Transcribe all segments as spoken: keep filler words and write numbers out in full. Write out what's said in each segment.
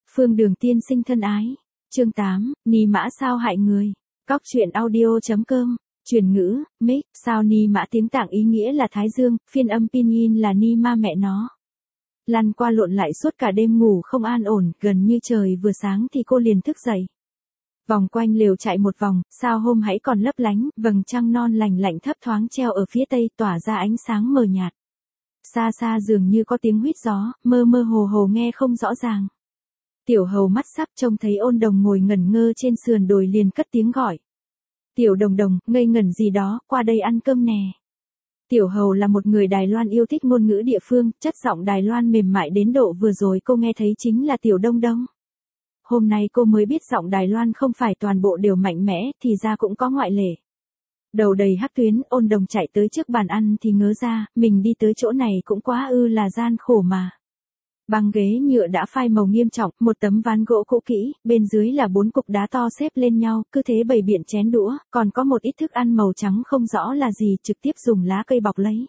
Phương Đường tiên sinh thân ái. Chương tám, Ni mã sao hại người. Cóc truyện audio.com. Truyền ngữ, Mix, sao Ni mã tiếng Tạng ý nghĩa là Thái Dương, phiên âm pinyin là Ni ma mẹ nó. Lăn qua lộn lại suốt cả đêm ngủ không an ổn, gần như trời vừa sáng thì cô liền thức dậy. Vòng quanh lều chạy một vòng, sao hôm hãy còn lấp lánh, vầng trăng non lành lạnh thấp thoáng treo ở phía tây tỏa ra ánh sáng mờ nhạt. Xa xa dường như có tiếng huýt gió, mơ mơ hồ hồ nghe không rõ ràng. Tiểu Hầu mắt sắp trông thấy Ôn Đồng ngồi ngẩn ngơ trên sườn đồi liền cất tiếng gọi. Tiểu Đồng Đồng, ngây ngẩn gì đó, qua đây ăn cơm nè. Tiểu Hầu là một người Đài Loan yêu thích ngôn ngữ địa phương, chất giọng Đài Loan mềm mại đến độ vừa rồi cô nghe thấy chính là Tiểu Đông Đông. Hôm nay cô mới biết giọng Đài Loan không phải toàn bộ đều mạnh mẽ, thì ra cũng có ngoại lệ. Đầu đầy hắc tuyến, Ôn Đồng chạy tới trước bàn ăn thì ngớ ra, mình đi tới chỗ này cũng quá ư là gian khổ mà. Băng ghế nhựa đã phai màu nghiêm trọng, một tấm ván gỗ cũ kỹ, bên dưới là bốn cục đá to xếp lên nhau, cứ thế bày biện chén đũa, còn có một ít thức ăn màu trắng không rõ là gì, trực tiếp dùng lá cây bọc lấy.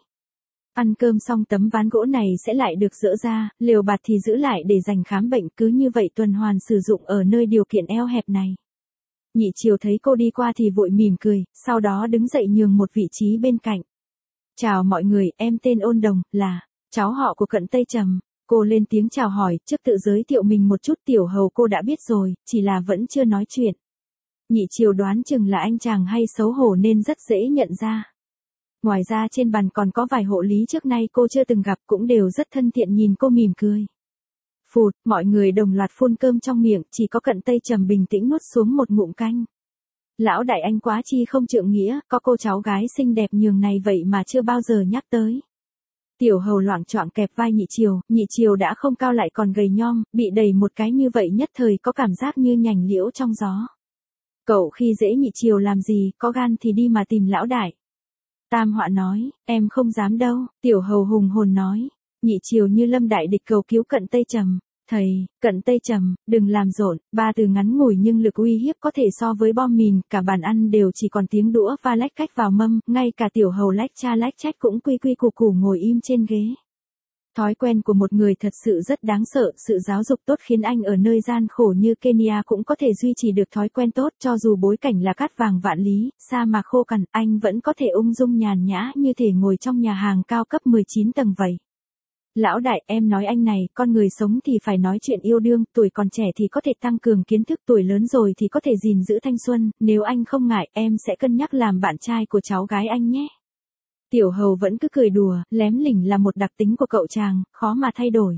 Ăn cơm xong tấm ván gỗ này sẽ lại được dỡ ra, lều bạt thì giữ lại để dành khám bệnh, cứ như vậy tuần hoàn sử dụng ở nơi điều kiện eo hẹp này. Nhị Triều thấy cô đi qua thì vội mỉm cười, sau đó đứng dậy nhường một vị trí bên cạnh. Chào mọi người, em tên Ôn Đồng, là cháu họ của Cận Tây Trầm. Cô lên tiếng chào hỏi, trước tự giới thiệu mình một chút. Tiểu Hầu cô đã biết rồi, chỉ là vẫn chưa nói chuyện. Nhị Triều đoán chừng là anh chàng hay xấu hổ nên rất dễ nhận ra. Ngoài ra trên bàn còn có vài hộ lý trước nay cô chưa từng gặp cũng đều rất thân thiện nhìn cô mỉm cười. Phụt, mọi người đồng loạt phun cơm trong miệng, chỉ có Cận Tây Trầm bình tĩnh nuốt xuống một ngụm canh. Lão đại anh quá chi không trượng nghĩa, có cô cháu gái xinh đẹp nhường này vậy mà chưa bao giờ nhắc tới. Tiểu Hầu loạng choạng kẹp vai Nhị Triều, Nhị Triều đã không cao lại còn gầy nhom, bị đẩy một cái như vậy nhất thời có cảm giác như nhành liễu trong gió. Cậu khi dễ Nhị Triều làm gì, có gan thì đi mà tìm lão đại. Tam Họa nói, em không dám đâu. Tiểu Hầu hùng hồn nói. Nhị Triều như lâm đại địch cầu cứu Cận Tây Trầm. Thầy, Cận Tây Trầm, đừng làm rộn, ba từ ngắn ngủi nhưng lực uy hiếp có thể so với bom mìn, cả bàn ăn đều chỉ còn tiếng đũa và lách cách vào mâm, ngay cả Tiểu Hầu lách cha lách trách cũng quy quy củ củ ngồi im trên ghế. Thói quen của một người thật sự rất đáng sợ, sự giáo dục tốt khiến anh ở nơi gian khổ như Kenya cũng có thể duy trì được thói quen tốt, cho dù bối cảnh là cát vàng vạn lý, sa mạc khô cằn, anh vẫn có thể ung dung nhàn nhã như thể ngồi trong nhà hàng cao cấp mười chín tầng vậy. Lão đại, em nói anh này, con người sống thì phải nói chuyện yêu đương, tuổi còn trẻ thì có thể tăng cường kiến thức, tuổi lớn rồi thì có thể gìn giữ thanh xuân, nếu anh không ngại, em sẽ cân nhắc làm bạn trai của cháu gái anh nhé. Tiểu Hầu vẫn cứ cười đùa, lém lỉnh là một đặc tính của cậu chàng, khó mà thay đổi.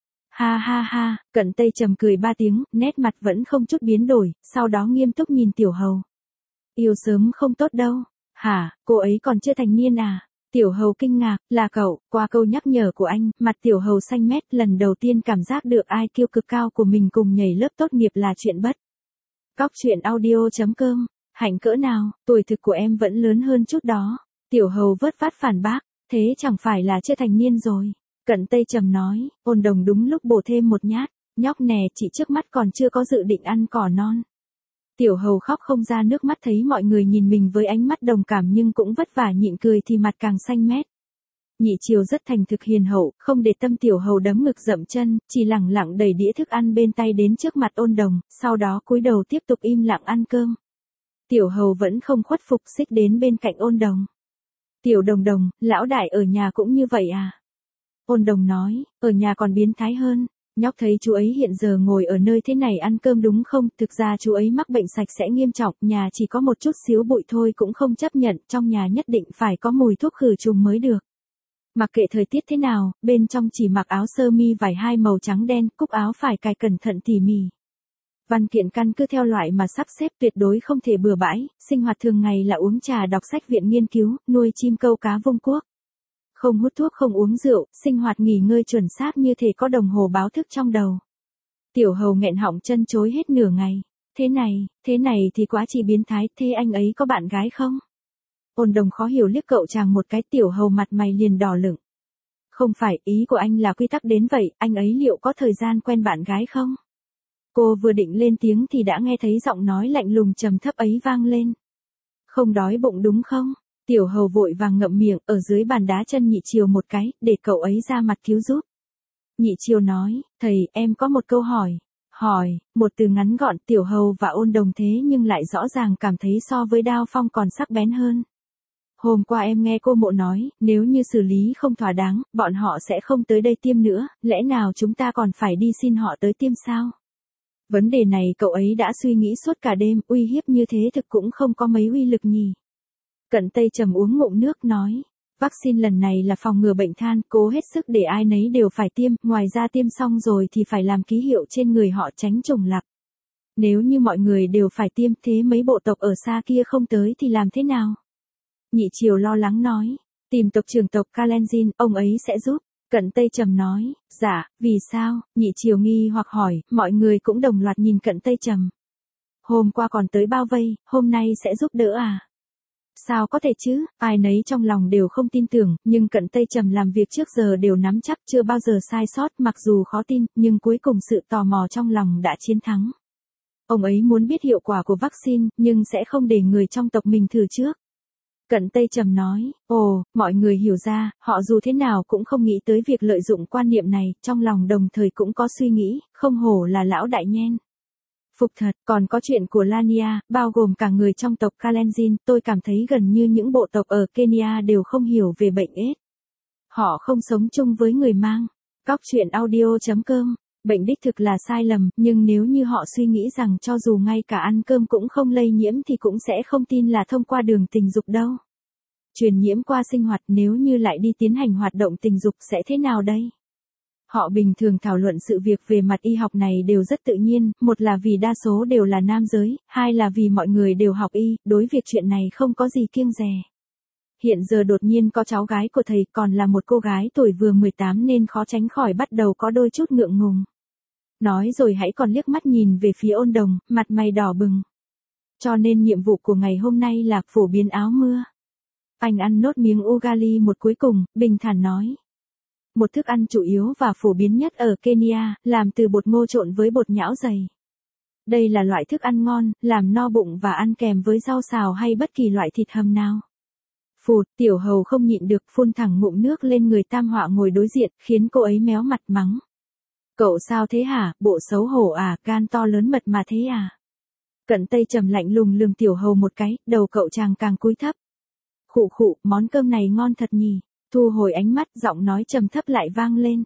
Ha ha ha, Cận Tây Trầm cười ba tiếng, nét mặt vẫn không chút biến đổi, sau đó nghiêm túc nhìn Tiểu Hầu. Yêu sớm không tốt đâu. Hả, cô ấy còn chưa thành niên à? Tiểu Hầu kinh ngạc, là cậu. Qua câu nhắc nhở của anh, mặt Tiểu Hầu xanh mét, lần đầu tiên cảm giác được ai kiêu cực cao của mình cùng nhảy lớp tốt nghiệp là chuyện bất. Cóc truyện audio.com. Hạnh cỡ nào, tuổi thực của em vẫn lớn hơn chút đó. Tiểu Hầu vớt vát phản bác, thế chẳng phải là chưa thành niên rồi. Cận Tây Trầm nói, Ôn Đồng đúng lúc bổ thêm một nhát, nhóc nè, chị trước mắt còn chưa có dự định ăn cỏ non. Tiểu Hầu khóc không ra nước mắt, thấy mọi người nhìn mình với ánh mắt đồng cảm nhưng cũng vất vả nhịn cười thì mặt càng xanh mét. Nhị Triều rất thành thực hiền hậu, không để tâm Tiểu Hầu đấm ngực dậm chân, chỉ lẳng lặng đẩy đĩa thức ăn bên tay đến trước mặt Ôn Đồng, sau đó cúi đầu tiếp tục im lặng ăn cơm. Tiểu Hầu vẫn không khuất phục, xích đến bên cạnh Ôn Đồng. Tiểu Đồng Đồng, lão đại ở nhà cũng như vậy à? Ôn Đồng nói, ở nhà còn biến thái hơn. Nhóc thấy chú ấy hiện giờ ngồi ở nơi thế này ăn cơm đúng không? Thực ra chú ấy mắc bệnh sạch sẽ nghiêm trọng, nhà chỉ có một chút xíu bụi thôi cũng không chấp nhận, trong nhà nhất định phải có mùi thuốc khử trùng mới được. Mặc kệ thời tiết thế nào, bên trong chỉ mặc áo sơ mi vải hai màu trắng đen, cúc áo phải cài cẩn thận tỉ mỉ. Văn kiện căn cứ theo loại mà sắp xếp, tuyệt đối không thể bừa bãi, sinh hoạt thường ngày là uống trà, đọc sách viện nghiên cứu, nuôi chim câu cá vung quốc. Không hút thuốc, không uống rượu, sinh hoạt nghỉ ngơi chuẩn xác như thể có đồng hồ báo thức trong đầu. Tiểu Hầu nghẹn họng chân chối hết nửa ngày. Thế này, thế này thì quá chỉ biến thái, thế anh ấy có bạn gái không? Ôn Đồng khó hiểu liếc cậu chàng một cái, Tiểu Hầu mặt mày liền đỏ lửng. Không phải, ý của anh là quy tắc đến vậy, anh ấy liệu có thời gian quen bạn gái không? Cô vừa định lên tiếng thì đã nghe thấy giọng nói lạnh lùng trầm thấp ấy vang lên. Không đói bụng đúng không? Tiểu Hầu vội vàng ngậm miệng, ở dưới bàn đá chân Nhị Triều một cái, để cậu ấy ra mặt cứu giúp. Nhị Triều nói, thầy, em có một câu hỏi. Hỏi, một từ ngắn gọn. Tiểu Hầu và Ôn Đồng thế nhưng lại rõ ràng cảm thấy so với Đao Phong còn sắc bén hơn. Hôm qua em nghe cô Mộ nói, nếu như xử lý không thỏa đáng, bọn họ sẽ không tới đây tiêm nữa, lẽ nào chúng ta còn phải đi xin họ tới tiêm sao? Vấn đề này cậu ấy đã suy nghĩ suốt cả đêm, uy hiếp như thế thực cũng không có mấy uy lực nhỉ. Cận Tây Trầm uống ngụm nước nói, vaccine lần này là phòng ngừa bệnh than, cố hết sức để ai nấy đều phải tiêm, ngoài ra tiêm xong rồi thì phải làm ký hiệu trên người họ tránh trùng lặp. Nếu như mọi người đều phải tiêm, thế mấy bộ tộc ở xa kia không tới thì làm thế nào? Nhị Triều lo lắng nói, tìm tộc trưởng tộc Kalenjin, ông ấy sẽ giúp. Cận Tây Trầm nói, dạ, vì sao? Nhị Triều nghi hoặc hỏi, mọi người cũng đồng loạt nhìn Cận Tây Trầm. Hôm qua còn tới bao vây, hôm nay sẽ giúp đỡ à? Sao có thể chứ, ai nấy trong lòng đều không tin tưởng, nhưng Cận Tây Trầm làm việc trước giờ đều nắm chắc chưa bao giờ sai sót, mặc dù khó tin, nhưng cuối cùng sự tò mò trong lòng đã chiến thắng. Ông ấy muốn biết hiệu quả của vaccine, nhưng sẽ không để người trong tộc mình thử trước. Cận Tây Trầm nói, ồ, mọi người hiểu ra, họ dù thế nào cũng không nghĩ tới việc lợi dụng quan niệm này, trong lòng đồng thời cũng có suy nghĩ, không hổ là lão đại nhen. Phục thật, còn có chuyện của Lania, bao gồm cả người trong tộc Kalenjin, tôi cảm thấy gần như những bộ tộc ở Kenya đều không hiểu về bệnh AIDS. Họ không sống chung với người mang. Cóc truyện audio chấm com. Bệnh đích thực là sai lầm, nhưng nếu như họ suy nghĩ rằng cho dù ngay cả ăn cơm cũng không lây nhiễm thì cũng sẽ không tin là thông qua đường tình dục đâu. Truyền nhiễm qua sinh hoạt, nếu như lại đi tiến hành hoạt động tình dục sẽ thế nào đây? Họ bình thường thảo luận sự việc về mặt y học này đều rất tự nhiên, một là vì đa số đều là nam giới, hai là vì mọi người đều học y, đối việc chuyện này không có gì kiêng dè. Hiện giờ đột nhiên có cháu gái của thầy còn là một cô gái tuổi vừa mười tám nên khó tránh khỏi bắt đầu có đôi chút ngượng ngùng. Nói rồi hãy còn liếc mắt nhìn về phía Ôn Đồng, mặt mày đỏ bừng. Cho nên nhiệm vụ của ngày hôm nay là phổ biến áo mưa. Anh ăn nốt miếng ugali một cuối cùng, bình thản nói. Một thức ăn chủ yếu và phổ biến nhất ở Kenya, làm từ bột ngô trộn với bột nhão dày. Đây là loại thức ăn ngon, làm no bụng và ăn kèm với rau xào hay bất kỳ loại thịt hầm nào. Phụt, Tiểu Hầu không nhịn được phun thẳng ngụm nước lên người Tam Họa ngồi đối diện, khiến cô ấy méo mặt mắng. Cậu sao thế hả, bộ xấu hổ à, gan to lớn mật mà thế à? Cận Tây Trầm lạnh lùng lườm Tiểu Hầu một cái, đầu cậu chàng càng cúi thấp. Khụ khụ, món cơm này ngon thật nhỉ. Thu hồi ánh mắt, giọng nói trầm thấp lại vang lên.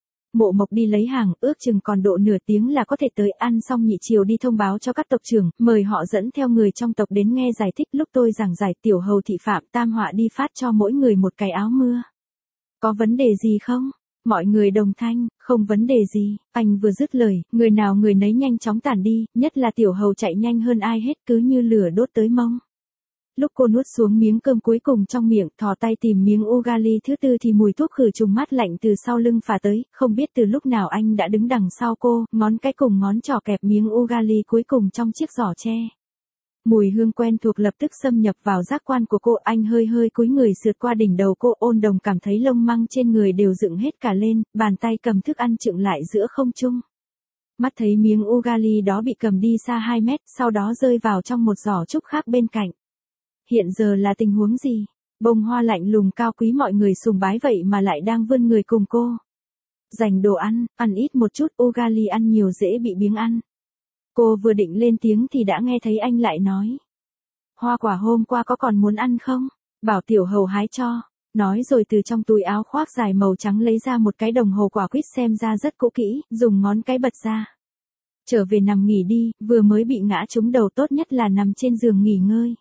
Mộ Mộc đi lấy hàng, ước chừng còn độ nửa tiếng là có thể tới, ăn xong Nhị Triều đi thông báo cho các tộc trưởng, mời họ dẫn theo người trong tộc đến nghe giải thích. Lúc tôi giảng giải Tiểu Hầu thị phạm, Tam Họa đi phát cho mỗi người một cái áo mưa. Có vấn đề gì không? Mọi người đồng thanh, không vấn đề gì. Anh vừa dứt lời, người nào người nấy nhanh chóng tản đi, nhất là Tiểu Hầu chạy nhanh hơn ai hết, cứ như lửa đốt tới mông. Lúc cô nuốt xuống miếng cơm cuối cùng trong miệng, thò tay tìm miếng ugali thứ tư thì mùi thuốc khử trùng mát lạnh từ sau lưng phả tới, không biết từ lúc nào anh đã đứng đằng sau cô, ngón cái cùng ngón trỏ kẹp miếng ugali cuối cùng trong chiếc giỏ tre. Mùi hương quen thuộc lập tức xâm nhập vào giác quan của cô, anh hơi hơi cúi người sượt qua đỉnh đầu cô. Ôn Đồng cảm thấy lông măng trên người đều dựng hết cả lên, bàn tay cầm thức ăn chựng lại giữa không trung. Mắt thấy miếng ugali đó bị cầm đi xa hai mét, sau đó rơi vào trong một giỏ trúc khác bên cạnh. Hiện giờ là tình huống gì? Bông Hoa lạnh lùng cao quý mọi người sùng bái vậy mà lại đang vươn người cùng cô. Dành đồ ăn, ăn ít một chút, ugali ăn nhiều dễ bị biếng ăn. Cô vừa định lên tiếng thì đã nghe thấy anh lại nói. Hoa quả hôm qua có còn muốn ăn không? Bảo Tiểu Hầu hái cho. Nói rồi từ trong túi áo khoác dài màu trắng lấy ra một cái đồng hồ quả quýt xem ra rất cũ kỹ, dùng ngón cái bật ra. Trở về nằm nghỉ đi, vừa mới bị ngã trúng đầu, tốt nhất là nằm trên giường nghỉ ngơi.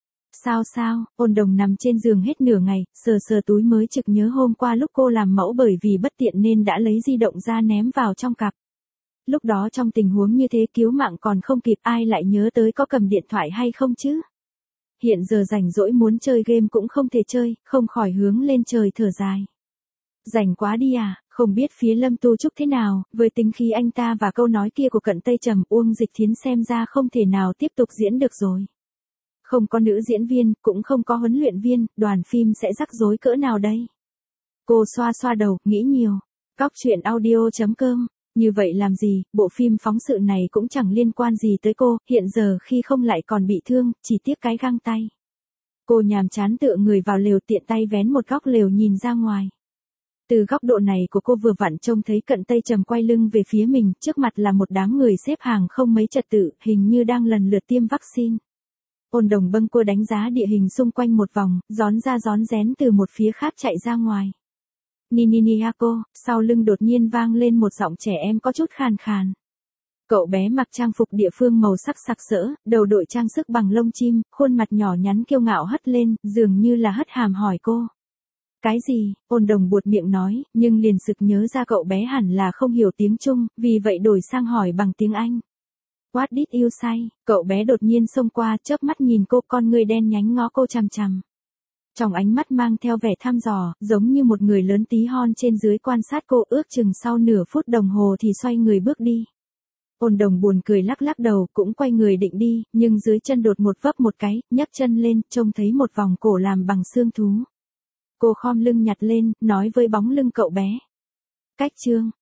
Sao sao, Ôn Đồng nằm trên giường hết nửa ngày, sờ sờ túi mới trực nhớ hôm qua lúc cô làm mẫu bởi vì bất tiện nên đã lấy di động ra ném vào trong cặp. Lúc đó trong tình huống như thế cứu mạng còn không kịp, ai lại nhớ tới có cầm điện thoại hay không chứ? Hiện giờ rảnh rỗi muốn chơi game cũng không thể chơi, không khỏi hướng lên trời thở dài. Rảnh quá đi à, không biết phía Lâm Tu Trúc thế nào, với tính khí anh ta và câu nói kia của Cận Tây Trầm, Uông Dịch Thiến xem ra không thể nào tiếp tục diễn được rồi. Không có nữ diễn viên, cũng không có huấn luyện viên, đoàn phim sẽ rắc rối cỡ nào đây? Cô xoa xoa đầu, nghĩ nhiều. Cóc truyện audio chấm com. Như vậy làm gì, bộ phim phóng sự này cũng chẳng liên quan gì tới cô, hiện giờ khi không lại còn bị thương, chỉ tiếc cái găng tay. Cô nhàm chán tựa người vào lều, tiện tay vén một góc lều nhìn ra ngoài. Từ góc độ này của cô vừa vặn trông thấy Cận Tây Trầm quay lưng về phía mình, trước mặt là một đám người xếp hàng không mấy trật tự, hình như đang lần lượt tiêm vaccine. Ôn Đồng bâng quơ đánh giá địa hình xung quanh một vòng, rón ra rón rén từ một phía khác chạy ra ngoài. Nininiako, sau lưng đột nhiên vang lên một giọng trẻ em có chút khàn khàn. Cậu bé mặc trang phục địa phương màu sắc sặc sỡ, đầu đội trang sức bằng lông chim, khuôn mặt nhỏ nhắn kiêu ngạo hất lên, dường như là hất hàm hỏi cô. Cái gì? Ôn Đồng buột miệng nói, nhưng liền sực nhớ ra cậu bé hẳn là không hiểu tiếng Trung, vì vậy đổi sang hỏi bằng tiếng Anh. What did you say? Cậu bé đột nhiên xông qua, chớp mắt nhìn cô, con người đen nhánh ngó cô chằm chằm. Trong ánh mắt mang theo vẻ thăm dò, giống như một người lớn tí hon trên dưới quan sát cô, ước chừng sau nửa phút đồng hồ thì xoay người bước đi. Ôn Đồng buồn cười lắc lắc đầu, cũng quay người định đi, nhưng dưới chân đột một vấp một cái, nhấc chân lên, trông thấy một vòng cổ làm bằng xương thú. Cô khom lưng nhặt lên, nói với bóng lưng cậu bé. Cách chương.